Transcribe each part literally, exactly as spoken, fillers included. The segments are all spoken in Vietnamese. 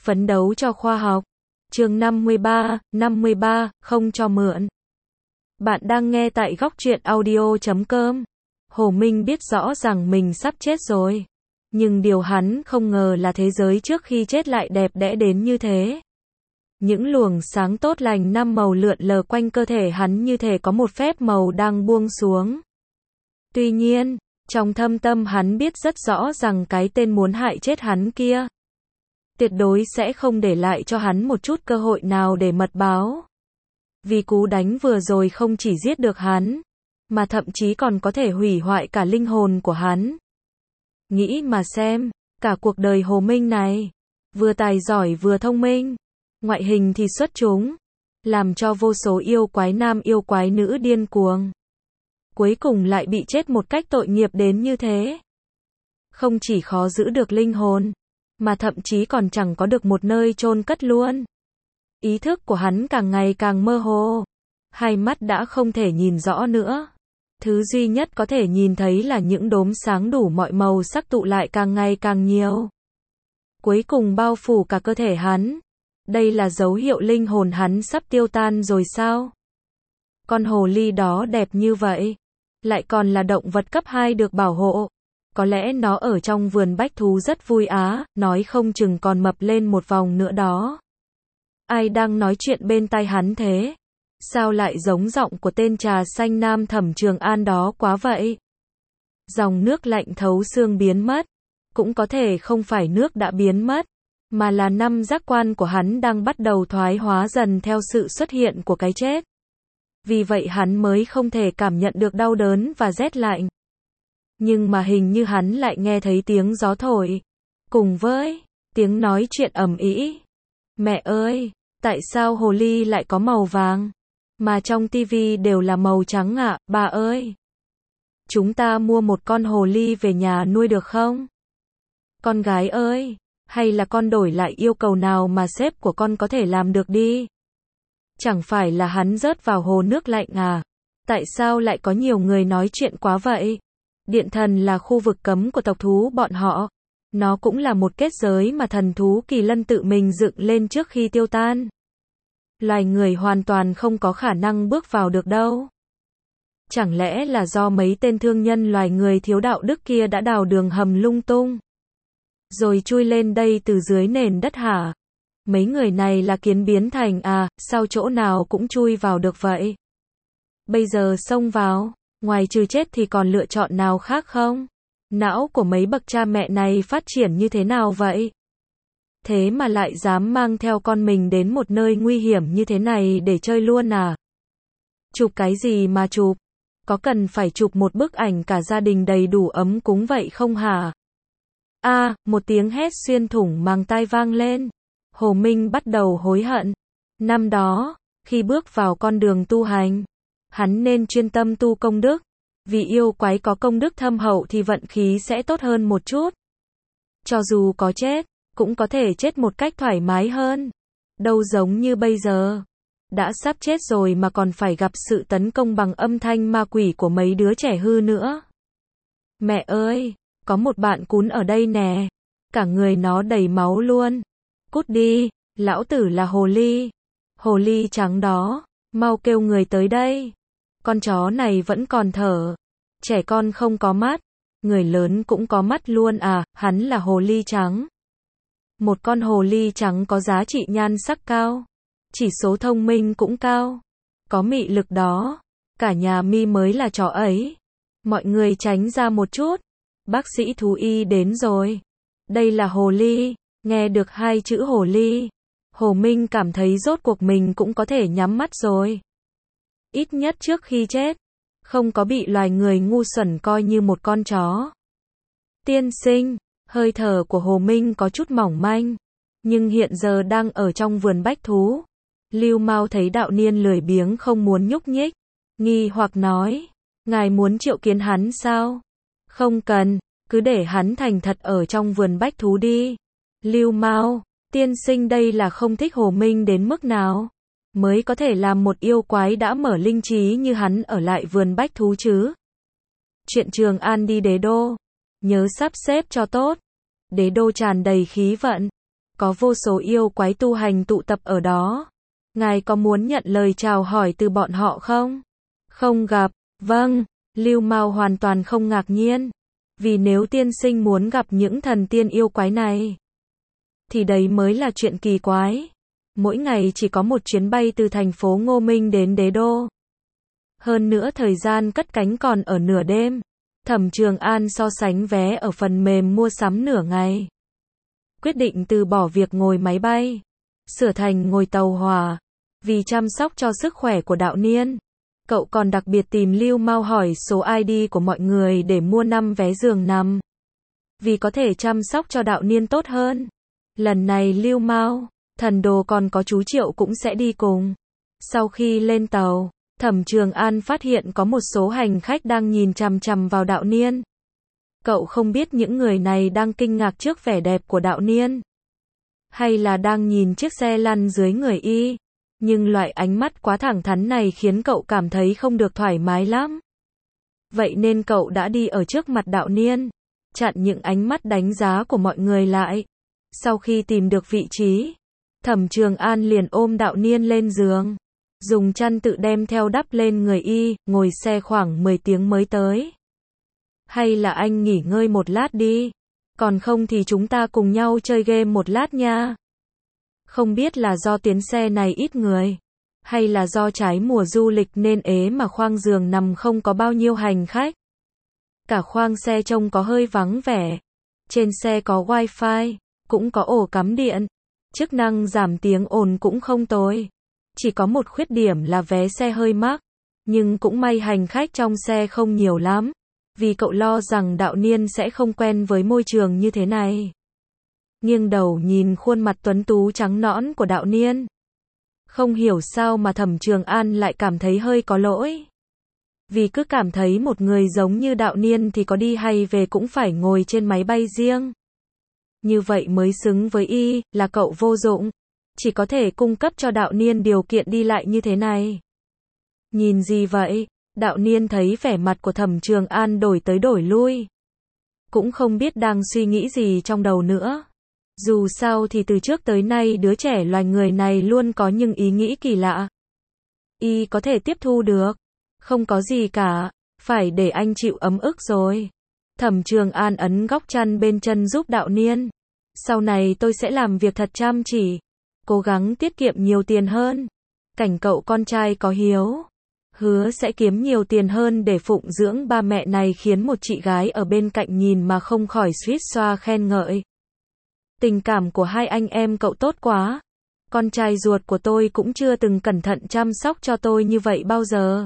Phấn đấu cho khoa học. Chương năm mươi ba, năm mươi ba, không cho mượn. Bạn đang nghe tại góc truyện audio chấm com. Hồ Minh biết rõ rằng mình sắp chết rồi. Nhưng điều hắn không ngờ là thế giới trước khi chết lại đẹp đẽ đến như thế. Những luồng sáng tốt lành năm màu lượn lờ quanh cơ thể hắn như thể có một phép màu đang buông xuống. Tuy nhiên, trong thâm tâm hắn biết rất rõ rằng cái tên muốn hại chết hắn kia tuyệt đối sẽ không để lại cho hắn một chút cơ hội nào để mật báo. Vì cú đánh vừa rồi không chỉ giết được hắn, mà thậm chí còn có thể hủy hoại cả linh hồn của hắn. Nghĩ mà xem, cả cuộc đời Hồ Minh này, vừa tài giỏi vừa thông minh, ngoại hình thì xuất chúng, làm cho vô số yêu quái nam yêu quái nữ điên cuồng. Cuối cùng lại bị chết một cách tội nghiệp đến như thế. Không chỉ khó giữ được linh hồn, mà thậm chí còn chẳng có được một nơi chôn cất luôn. Ý thức của hắn càng ngày càng mơ hồ, hai mắt đã không thể nhìn rõ nữa. Thứ duy nhất có thể nhìn thấy là những đốm sáng đủ mọi màu sắc tụ lại càng ngày càng nhiều. Cuối cùng bao phủ cả cơ thể hắn. Đây là dấu hiệu linh hồn hắn sắp tiêu tan rồi sao? Con hồ ly đó đẹp như vậy, lại còn là động vật cấp hai được bảo hộ. Có lẽ nó ở trong vườn bách thú rất vui á, nói không chừng còn mập lên một vòng nữa đó. Ai đang nói chuyện bên tai hắn thế? Sao lại giống giọng của tên trà xanh nam Thẩm Trường An đó quá vậy? Dòng nước lạnh thấu xương biến mất. Cũng có thể không phải nước đã biến mất, mà là năm giác quan của hắn đang bắt đầu thoái hóa dần theo sự xuất hiện của cái chết. Vì vậy hắn mới không thể cảm nhận được đau đớn và rét lạnh. Nhưng mà hình như hắn lại nghe thấy tiếng gió thổi, cùng với tiếng nói chuyện ầm ĩ. Mẹ ơi, tại sao hồ ly lại có màu vàng? Mà trong tivi đều là màu trắng ạ, à, bà ơi. Chúng ta mua một con hồ ly về nhà nuôi được không? Con gái ơi, hay là con đổi lại yêu cầu nào mà sếp của con có thể làm được đi? Chẳng phải là hắn rớt vào hồ nước lạnh à? Tại sao lại có nhiều người nói chuyện quá vậy? Điện thần là khu vực cấm của tộc thú bọn họ. Nó cũng là một kết giới mà thần thú Kỳ Lân tự mình dựng lên trước khi tiêu tan. Loài người hoàn toàn không có khả năng bước vào được đâu. Chẳng lẽ là do mấy tên thương nhân loài người thiếu đạo đức kia đã đào đường hầm lung tung, rồi chui lên đây từ dưới nền đất hả? Mấy người này là kiến biến thành à, sao chỗ nào cũng chui vào được vậy? Bây giờ xông vào, ngoài trừ chết thì còn lựa chọn nào khác không? Não của mấy bậc cha mẹ này phát triển như thế nào vậy? Thế mà lại dám mang theo con mình đến một nơi nguy hiểm như thế này để chơi luôn à? Chụp cái gì mà chụp? Có cần phải chụp một bức ảnh cả gia đình đầy đủ ấm cúng vậy không hả? A, à, một tiếng hét xuyên thủng màng tai vang lên. Hồ Minh bắt đầu hối hận. Năm đó, khi bước vào con đường tu hành, hắn nên chuyên tâm tu công đức. Vì yêu quái có công đức thâm hậu thì vận khí sẽ tốt hơn một chút. Cho dù có chết, cũng có thể chết một cách thoải mái hơn. Đâu giống như bây giờ. Đã sắp chết rồi mà còn phải gặp sự tấn công bằng âm thanh ma quỷ của mấy đứa trẻ hư nữa. Mẹ ơi, có một bạn cún ở đây nè. Cả người nó đầy máu luôn. Cút đi, lão tử là hồ ly. Hồ ly trắng đó, mau kêu người tới đây. Con chó này vẫn còn thở. Trẻ con không có mắt, người lớn cũng có mắt luôn à, hắn là hồ ly trắng. Một con hồ ly trắng có giá trị nhan sắc cao, chỉ số thông minh cũng cao, có mị lực đó. Cả nhà mi mới là chó ấy. Mọi người tránh ra một chút. Bác sĩ thú y đến rồi. Đây là hồ ly. Nghe được hai chữ hồ ly, Hồ Minh cảm thấy rốt cuộc mình cũng có thể nhắm mắt rồi. Ít nhất trước khi chết, không có bị loài người ngu xuẩn coi như một con chó. Tiên sinh, hơi thở của Hồ Minh có chút mỏng manh, nhưng hiện giờ đang ở trong vườn bách thú. Lưu Mao thấy đạo niên lười biếng không muốn nhúc nhích, nghi hoặc nói, ngài muốn triệu kiến hắn sao? Không cần, cứ để hắn thành thật ở trong vườn bách thú đi. Lưu Mao, tiên sinh đây là không thích Hồ Minh đến mức nào mới có thể làm một yêu quái đã mở linh trí như hắn ở lại vườn bách thú chứ? Chuyện Trường An đi đế đô, nhớ sắp xếp cho tốt. Đế đô tràn đầy khí vận, có vô số yêu quái tu hành tụ tập ở đó. Ngài có muốn nhận lời chào hỏi từ bọn họ không? Không gặp, vâng, Lưu Mao hoàn toàn không ngạc nhiên. Vì nếu tiên sinh muốn gặp những thần tiên yêu quái này, thì đấy mới là chuyện kỳ quái. Mỗi ngày chỉ có một chuyến bay từ thành phố Ngô Minh đến Đế Đô. Hơn nữa thời gian cất cánh còn ở nửa đêm. Thẩm Trường An so sánh vé ở phần mềm mua sắm nửa ngày. Quyết định từ bỏ việc ngồi máy bay, sửa thành ngồi tàu hỏa. Vì chăm sóc cho sức khỏe của Đạo Niên, cậu còn đặc biệt tìm Lưu Mao hỏi số i đê của mọi người để mua năm vé giường nằm. Vì có thể chăm sóc cho Đạo Niên tốt hơn. Lần này Lưu Mao, Thần Đồ còn có chú Triệu cũng sẽ đi cùng. Sau khi lên tàu, Thẩm Trường An phát hiện có một số hành khách đang nhìn chằm chằm vào Đạo Niên. Cậu không biết những người này đang kinh ngạc trước vẻ đẹp của Đạo Niên, hay là đang nhìn chiếc xe lăn dưới người y. Nhưng loại ánh mắt quá thẳng thắn này khiến cậu cảm thấy không được thoải mái lắm. Vậy nên cậu đã đi ở trước mặt Đạo Niên, chặn những ánh mắt đánh giá của mọi người lại. Sau khi tìm được vị trí, Thẩm Trường An liền ôm Đạo Niên lên giường, dùng chăn tự đem theo đắp lên người y, ngồi xe khoảng mười tiếng mới tới. Hay là anh nghỉ ngơi một lát đi, còn không thì chúng ta cùng nhau chơi game một lát nha. Không biết là do tuyến xe này ít người, hay là do trái mùa du lịch nên ế mà khoang giường nằm không có bao nhiêu hành khách. Cả khoang xe trông có hơi vắng vẻ. Trên xe có wifi, cũng có ổ cắm điện. Chức năng giảm tiếng ồn cũng không tồi. Chỉ có một khuyết điểm là vé xe hơi mắc. Nhưng cũng may hành khách trong xe không nhiều lắm. Vì cậu lo rằng Đạo Niên sẽ không quen với môi trường như thế này. Nghiêng đầu nhìn khuôn mặt tuấn tú trắng nõn của Đạo Niên. Không hiểu sao mà Thẩm Trường An lại cảm thấy hơi có lỗi. Vì cứ cảm thấy một người giống như Đạo Niên thì có đi hay về cũng phải ngồi trên máy bay riêng. Như vậy mới xứng với y, là cậu vô dụng. Chỉ có thể cung cấp cho Đạo Niên điều kiện đi lại như thế này. Nhìn gì vậy? Đạo Niên thấy vẻ mặt của Thẩm Trường An đổi tới đổi lui. Cũng không biết đang suy nghĩ gì trong đầu nữa. Dù sao thì từ trước tới nay đứa trẻ loài người này luôn có những ý nghĩ kỳ lạ. Y có thể tiếp thu được. Không có gì cả, phải để anh chịu ấm ức rồi. Thẩm Trường An ấn góc chăn bên chân giúp Đạo Niên. Sau này tôi sẽ làm việc thật chăm chỉ, cố gắng tiết kiệm nhiều tiền hơn. Cảnh cậu con trai có hiếu, hứa sẽ kiếm nhiều tiền hơn để phụng dưỡng ba mẹ này, khiến một chị gái ở bên cạnh nhìn mà không khỏi suýt xoa khen ngợi. Tình cảm của hai anh em cậu tốt quá. Con trai ruột của tôi cũng chưa từng cẩn thận chăm sóc cho tôi như vậy bao giờ.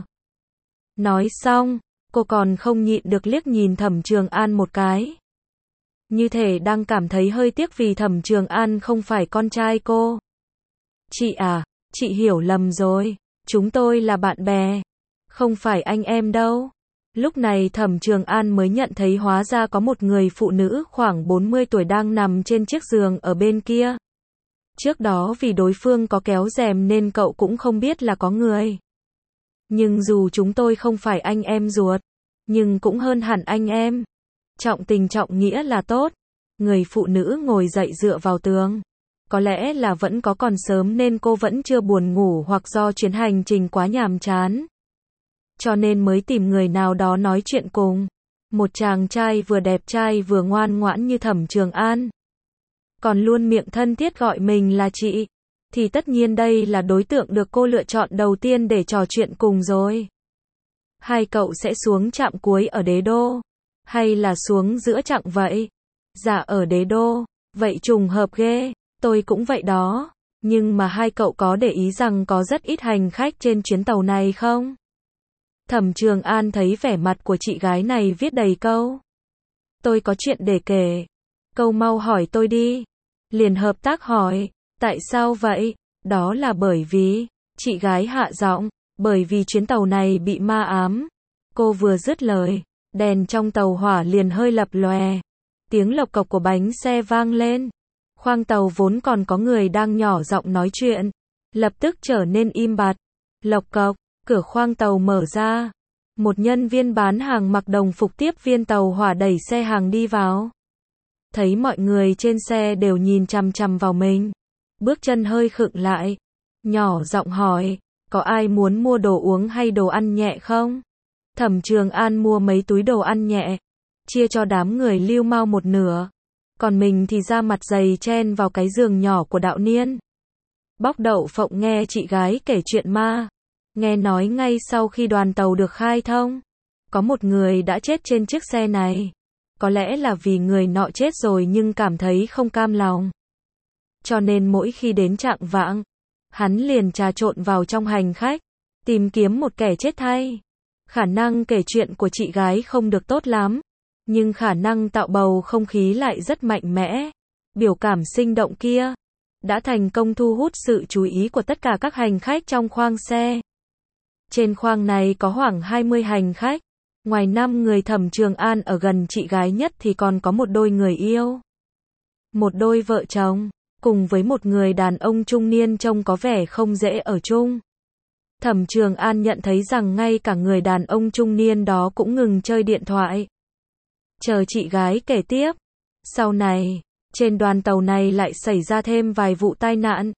Nói xong, cô còn không nhịn được liếc nhìn Thẩm Trường An một cái. Như thể đang cảm thấy hơi tiếc vì Thẩm Trường An không phải con trai cô. Chị à, chị hiểu lầm rồi. Chúng tôi là bạn bè, không phải anh em đâu. Lúc này Thẩm Trường An mới nhận thấy hóa ra có một người phụ nữ khoảng bốn mươi tuổi đang nằm trên chiếc giường ở bên kia. Trước đó vì đối phương có kéo rèm nên cậu cũng không biết là có người. Nhưng dù chúng tôi không phải anh em ruột, nhưng cũng hơn hẳn anh em. Trọng tình trọng nghĩa là tốt. Người phụ nữ ngồi dậy dựa vào tường. Có lẽ là vẫn có còn sớm nên cô vẫn chưa buồn ngủ, hoặc do chuyến hành trình quá nhàm chán, cho nên mới tìm người nào đó nói chuyện cùng. Một chàng trai vừa đẹp trai vừa ngoan ngoãn như Thẩm Trường An, còn luôn miệng thân thiết gọi mình là chị, thì tất nhiên đây là đối tượng được cô lựa chọn đầu tiên để trò chuyện cùng rồi. Hai cậu sẽ xuống trạm cuối ở Đế Đô, hay là xuống giữa chặng vậy? Dạ ở Đế Đô. Vậy trùng hợp ghê, tôi cũng vậy đó. Nhưng mà hai cậu có để ý rằng có rất ít hành khách trên chuyến tàu này không? Thẩm Trường An thấy vẻ mặt của chị gái này viết đầy câu. Tôi có chuyện để kể. Câu mau hỏi tôi đi. Liền hợp tác hỏi. Tại sao vậy? Đó là bởi vì, chị gái hạ giọng, bởi vì chuyến tàu này bị ma ám. Cô vừa dứt lời, đèn trong tàu hỏa liền hơi lập lòe. Tiếng lộc cộc của bánh xe vang lên. Khoang tàu vốn còn có người đang nhỏ giọng nói chuyện, lập tức trở nên im bặt. Lộc cộc, cửa khoang tàu mở ra. Một nhân viên bán hàng mặc đồng phục tiếp viên tàu hỏa đẩy xe hàng đi vào. thấy mọi người trên xe đều nhìn chằm chằm vào mình. Bước chân hơi khựng lại, nhỏ giọng hỏi, có ai muốn mua đồ uống hay đồ ăn nhẹ không? Thẩm Trường An mua mấy túi đồ ăn nhẹ, chia cho đám người Lưu Mao một nửa, còn mình thì ra mặt dày chen vào cái giường nhỏ của Đạo Niên. Bóc Đậu Phộng nghe chị gái kể chuyện ma, nghe nói ngay sau khi đoàn tàu được khai thông, có một người đã chết trên chiếc xe này. Có lẽ là vì người nọ chết rồi nhưng cảm thấy không cam lòng, cho nên mỗi khi đến chạng vạng, hắn liền trà trộn vào trong hành khách, tìm kiếm một kẻ chết thay. Khả năng kể chuyện của chị gái không được tốt lắm, nhưng khả năng tạo bầu không khí lại rất mạnh mẽ. Biểu cảm sinh động kia đã thành công thu hút sự chú ý của tất cả các hành khách trong khoang xe. Trên khoang này có khoảng hai mươi hành khách. Ngoài năm người Thẩm Trường An ở gần chị gái nhất thì còn có một đôi người yêu. Một đôi vợ chồng, cùng với một người đàn ông trung niên trông có vẻ không dễ ở chung. Thẩm Trường An nhận thấy rằng ngay cả người đàn ông trung niên đó cũng ngừng chơi điện thoại. Chờ chị gái kể tiếp. Sau này, trên đoàn tàu này lại xảy ra thêm vài vụ tai nạn.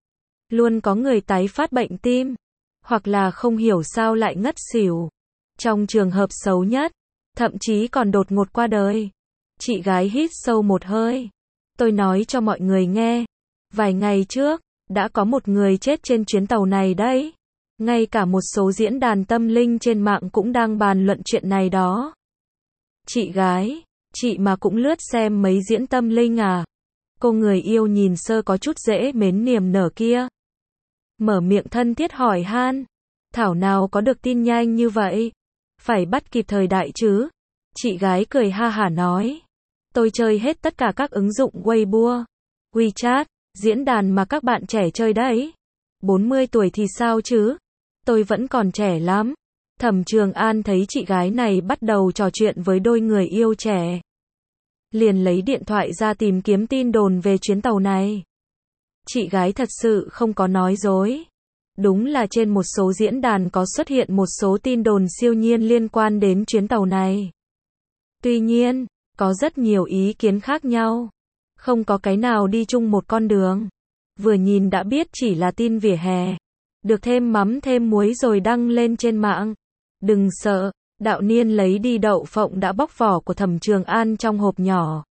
Luôn có người tái phát bệnh tim, hoặc là không hiểu sao lại ngất xỉu. Trong trường hợp xấu nhất, thậm chí còn đột ngột qua đời. Chị gái hít sâu một hơi. Tôi nói cho mọi người nghe, vài ngày trước, đã có một người chết trên chuyến tàu này đấy. Ngay cả một số diễn đàn tâm linh trên mạng cũng đang bàn luận chuyện này đó. Chị gái, chị mà cũng lướt xem mấy diễn tâm linh à? Cô người yêu nhìn sơ có chút dễ mến niềm nở kia, mở miệng thân thiết hỏi han. Thảo nào có được tin nhanh như vậy? Phải bắt kịp thời đại chứ. Chị gái cười ha hả nói. Tôi chơi hết tất cả các ứng dụng Weibo, WeChat, diễn đàn mà các bạn trẻ chơi đấy. bốn mươi tuổi thì sao chứ? Tôi vẫn còn trẻ lắm. Thẩm Trường An thấy chị gái này bắt đầu trò chuyện với đôi người yêu trẻ, liền lấy điện thoại ra tìm kiếm tin đồn về chuyến tàu này. Chị gái thật sự không có nói dối. Đúng là trên một số diễn đàn có xuất hiện một số tin đồn siêu nhiên liên quan đến chuyến tàu này. Tuy nhiên, có rất nhiều ý kiến khác nhau. Không có cái nào đi chung một con đường. Vừa nhìn đã biết chỉ là tin vỉa hè. Được thêm mắm thêm muối rồi đăng lên trên mạng. Đừng sợ, Đạo Niên lấy đi đậu phộng đã bóc vỏ của Thẩm Trường An trong hộp nhỏ.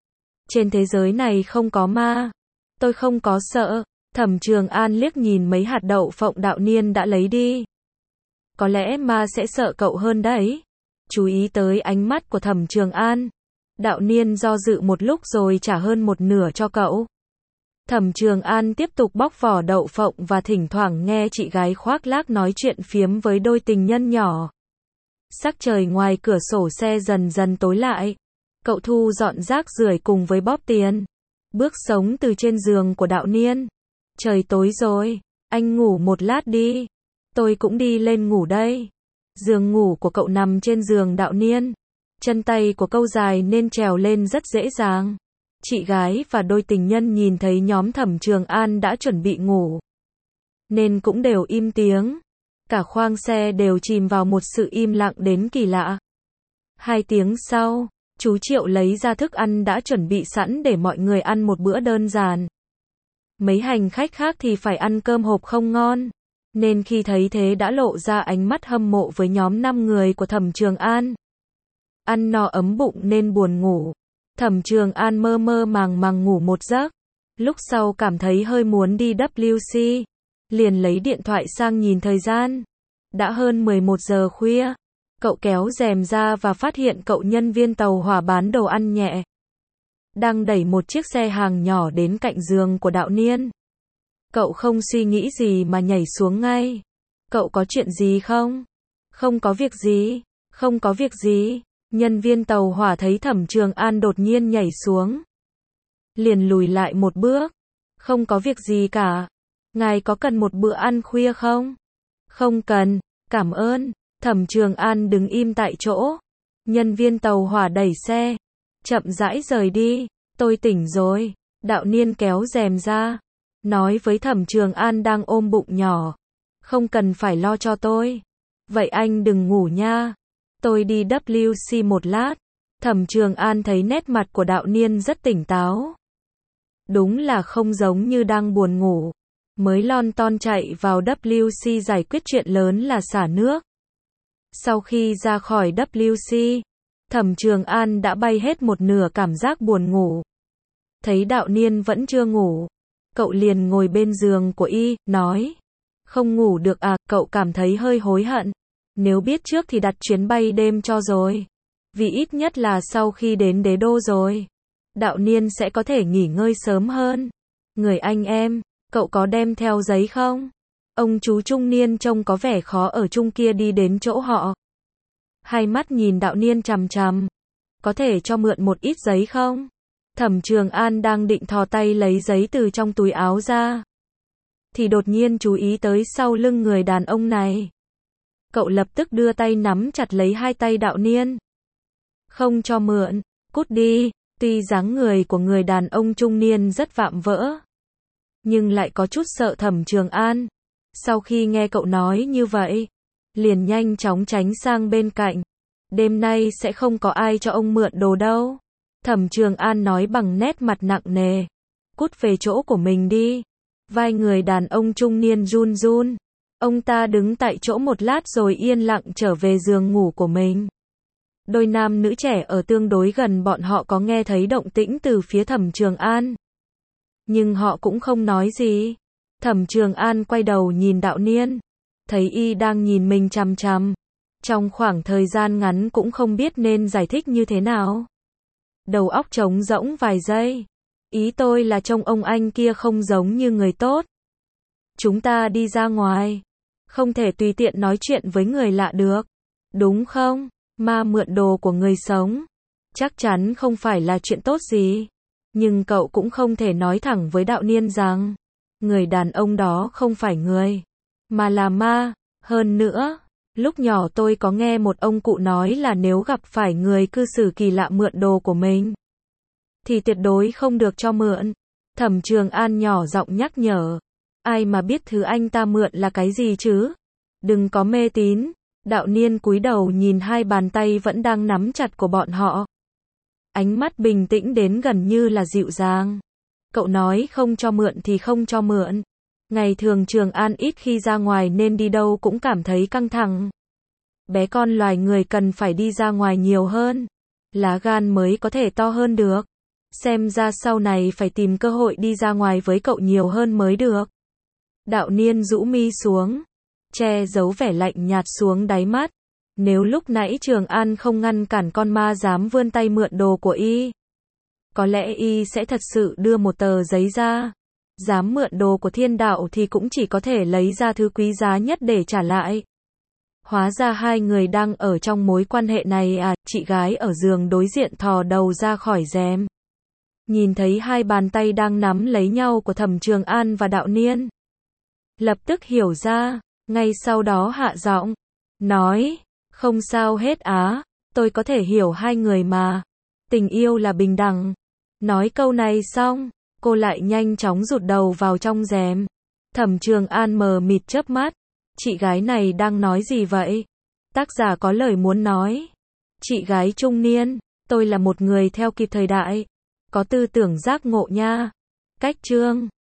Trên thế giới này không có ma. Tôi không có sợ. Thẩm Trường An liếc nhìn mấy hạt đậu phộng Đạo Niên đã lấy đi. Có lẽ ma sẽ sợ cậu hơn đấy. Chú ý tới ánh mắt của Thẩm Trường An. Đạo Niên do dự một lúc rồi trả hơn một nửa cho cậu. Thẩm Trường An tiếp tục bóc vỏ đậu phộng và thỉnh thoảng nghe chị gái khoác lác nói chuyện phiếm với đôi tình nhân nhỏ. Sắc trời ngoài cửa sổ xe dần dần tối lại. Cậu thu dọn rác rưởi cùng với bóp tiền. Bước sống từ trên giường của Đạo Niên. Trời tối rồi, anh ngủ một lát đi. Tôi cũng đi lên ngủ đây. Giường ngủ của cậu nằm trên giường Đạo Niên. Chân tay của cậu dài nên trèo lên rất dễ dàng. Chị gái và đôi tình nhân nhìn thấy nhóm Thẩm Trường An đã chuẩn bị ngủ, nên cũng đều im tiếng. Cả khoang xe đều chìm vào một sự im lặng đến kỳ lạ. Hai tiếng sau, chú Triệu lấy ra thức ăn đã chuẩn bị sẵn để mọi người ăn một bữa đơn giản. Mấy hành khách khác thì phải ăn cơm hộp không ngon, nên khi thấy thế đã lộ ra ánh mắt hâm mộ với nhóm năm người của Thẩm Trường An. Ăn no ấm bụng nên buồn ngủ. Thẩm Trường An mơ mơ màng màng ngủ một giấc. Lúc sau cảm thấy hơi muốn đi vê kép xê, liền lấy điện thoại sang nhìn thời gian. Đã hơn mười một giờ khuya. Cậu kéo rèm ra và phát hiện cậu nhân viên tàu hỏa bán đồ ăn nhẹ đang đẩy một chiếc xe hàng nhỏ đến cạnh giường của Đạo Niên. Cậu không suy nghĩ gì mà nhảy xuống ngay. Cậu có chuyện gì không? Không có việc gì. Không có việc gì. Nhân viên tàu hỏa thấy Thẩm Trường An đột nhiên nhảy xuống, liền lùi lại một bước. Không có việc gì cả. Ngài có cần một bữa ăn khuya không? Không cần, cảm ơn. Thẩm Trường An đứng im tại chỗ. Nhân viên tàu hỏa đẩy xe, chậm rãi rời đi. Tôi tỉnh rồi. Đạo Niên kéo rèm ra, nói với Thẩm Trường An đang ôm bụng nhỏ. Không cần phải lo cho tôi. Vậy anh đừng ngủ nha. Tôi đi vê kép xê một lát. Thẩm Trường An thấy nét mặt của đạo niên rất tỉnh táo. Đúng là không giống như đang buồn ngủ. Mới lon ton chạy vào W C giải quyết chuyện lớn là xả nước. Sau khi ra khỏi W C, Thẩm Trường An đã bay hết một nửa cảm giác buồn ngủ. Thấy đạo niên vẫn chưa ngủ, cậu liền ngồi bên giường của y, nói. Không ngủ được à, cậu cảm thấy hơi hối hận. Nếu biết trước thì đặt chuyến bay đêm cho rồi. Vì ít nhất là sau khi đến đế đô rồi, đạo niên sẽ có thể nghỉ ngơi sớm hơn. Người anh em, cậu có đem theo giấy không? Ông chú trung niên trông có vẻ khó ở chung kia đi đến chỗ họ. Hai mắt nhìn đạo niên chằm chằm. Có thể cho mượn một ít giấy không? Thẩm Trường An đang định thò tay lấy giấy từ trong túi áo ra, thì đột nhiên chú ý tới sau lưng người đàn ông này. Cậu lập tức đưa tay nắm chặt lấy hai tay đạo niên. Không cho mượn, cút đi. Tuy dáng người của người đàn ông trung niên rất vạm vỡ, nhưng lại có chút sợ Thẩm Trường An. Sau khi nghe cậu nói như vậy, liền nhanh chóng tránh sang bên cạnh. Đêm nay sẽ không có ai cho ông mượn đồ đâu. Thẩm Trường An nói bằng nét mặt nặng nề. Cút về chỗ của mình đi. Vai người đàn ông trung niên run run. Ông ta đứng tại chỗ một lát rồi yên lặng trở về giường ngủ của mình. Đôi nam nữ trẻ ở tương đối gần bọn họ có nghe thấy động tĩnh từ phía Thẩm Trường An, nhưng họ cũng không nói gì. Thẩm Trường An quay đầu nhìn đạo niên, thấy y đang nhìn mình chằm chằm. Trong khoảng thời gian ngắn cũng không biết nên giải thích như thế nào. Đầu óc trống rỗng vài giây. Ý tôi là trông ông anh kia không giống như người tốt. Chúng ta đi ra ngoài, không thể tùy tiện nói chuyện với người lạ được, đúng không? Ma mượn đồ của người sống, chắc chắn không phải là chuyện tốt gì. Nhưng cậu cũng không thể nói thẳng với đạo niên rằng, người đàn ông đó không phải người, mà là ma. Hơn nữa, lúc nhỏ tôi có nghe một ông cụ nói là nếu gặp phải người cư xử kỳ lạ mượn đồ của mình, thì tuyệt đối không được cho mượn. Thẩm Trường An nhỏ giọng nhắc nhở. Ai mà biết thứ anh ta mượn là cái gì chứ? Đừng có mê tín. Đạo niên cúi đầu nhìn hai bàn tay vẫn đang nắm chặt của bọn họ. Ánh mắt bình tĩnh đến gần như là dịu dàng. Cậu nói không cho mượn thì không cho mượn. Ngày thường Trường An ít khi ra ngoài nên đi đâu cũng cảm thấy căng thẳng. Bé con loài người cần phải đi ra ngoài nhiều hơn. Lá gan mới có thể to hơn được. Xem ra sau này phải tìm cơ hội đi ra ngoài với cậu nhiều hơn mới được. Đạo niên rũ mi xuống, che giấu vẻ lạnh nhạt xuống đáy mắt. Nếu lúc nãy Trường An không ngăn cản con ma dám vươn tay mượn đồ của y, có lẽ y sẽ thật sự đưa một tờ giấy ra. Dám mượn đồ của thiên đạo thì cũng chỉ có thể lấy ra thứ quý giá nhất để trả lại. Hóa ra hai người đang ở trong mối quan hệ này à? Chị gái ở giường đối diện thò đầu ra khỏi rèm, nhìn thấy hai bàn tay đang nắm lấy nhau của Thẩm Trường An và đạo niên, lập tức hiểu ra, ngay sau đó hạ giọng, nói, không sao hết á, tôi có thể hiểu hai người mà, tình yêu là bình đẳng. Nói câu này xong, cô lại nhanh chóng rụt đầu vào trong rèm. Thẩm Trường An mờ mịt chớp mắt, chị gái này đang nói gì vậy? Tác giả có lời muốn nói. Chị gái trung niên, tôi là một người theo kịp thời đại, có tư tưởng giác ngộ nha. Cách chương